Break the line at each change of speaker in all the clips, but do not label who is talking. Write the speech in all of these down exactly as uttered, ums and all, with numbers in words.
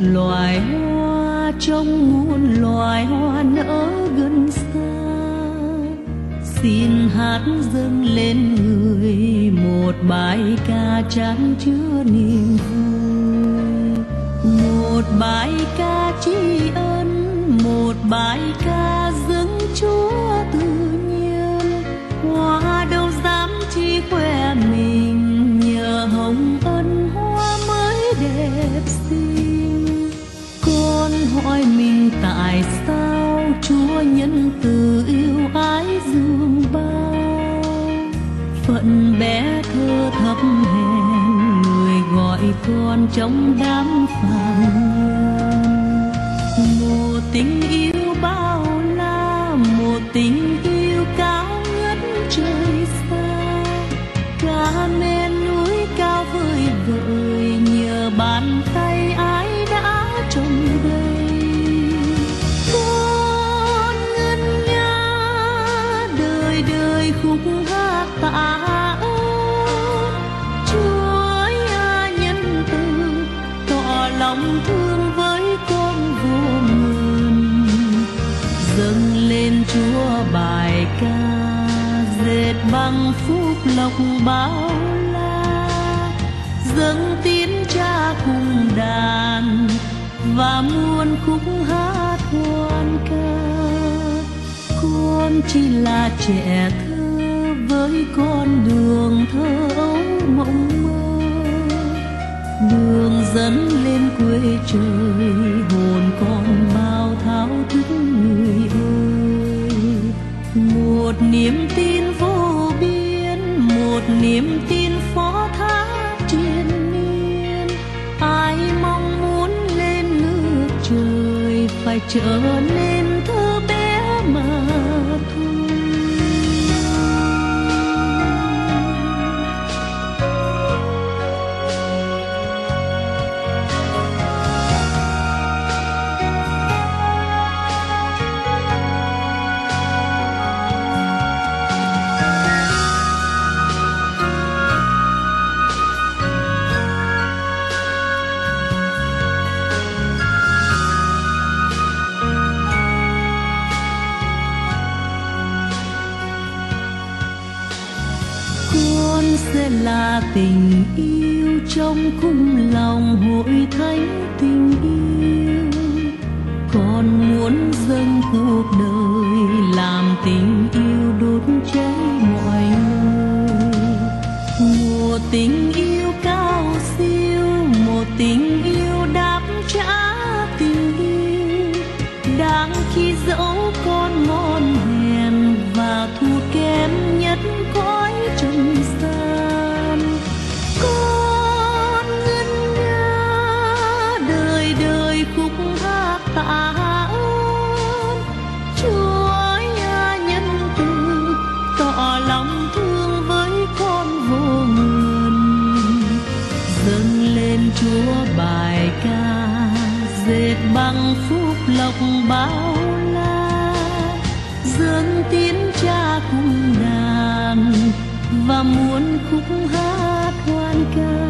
loài hoa trong muôn loài hoa nở gần xa, xin hát dâng lên người một bài ca chan chứa niềm vui, một bài ca tri ân, một bài ca dâng Chúa tự nhiên. Hoa đâu dám chi khoe mình, nhờ hồng ân hoa mới đẹp xinh. Con hỏi mình tại sao Chúa nhân từ yêu ái dương bao, phận bé thơ thấp hèn người gọi con trong đám phàm nhân. Một tình yêu bao la, một tình yêu cao ngất trời xa, cả men núi cao vời vợi nhờ bàn tay ai đã trồng đây. Con ngân nga đời đời khúc hát tạ ơn Chúa nhân từ, tỏ lòng thương với con vô ngần. Dâng lên Chúa bài ca dệt bằng phúc lộc bao la, dâng tiếng cha cùng đàn và muôn khúc hát hoan ca. Con chỉ là trẻ thơ với con đường thơ ấu mộng mơ, đường dẫn lên quê trời hồn con bao thao thức người ơi. Một niềm tin vô biên, một niềm tin phó thác triền miên. Ai mong muốn lên nước trời phải trở nên thơ bé mà thôi. Sẽ là tình yêu trong cung lòng hội thánh tình yêu. Con muốn dâng cuộc đời làm tình yêu đốt cháy mọi nơi. Một tình yêu cao siêu, một tình yêu đáp trả tình yêu. Đáng khi dẫu con ngon hèn và thua kém nhất cõi trần gian. Con ngân nga đời đời khúc hát tạ ơn Chúa nhân từ, tỏ lòng thương với con vô ngần. Dâng lên Chúa bài ca dệt bằng phúc lộc bao la, dâng tiếng cha cùng đàn và muôn khúc hát hoan ca.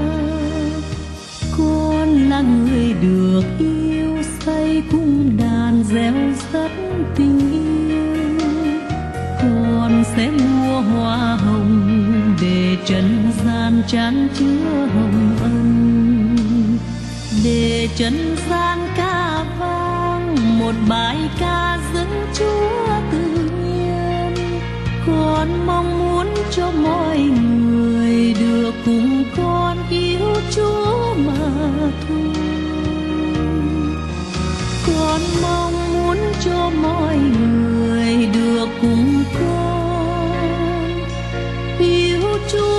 Con là người được yêu say cung đàn réo rắt tình yêu. Con sẽ mua hoa hồng để trần gian chan chứa hồng ân, để trần gian ca vang một bài ca dâng Chúa tự nhiên. Con mong muốn cho mọi người được cùng con yêu Chúa mà thôi. Con mong muốn cho mọi người được cùng con yêu Chúa.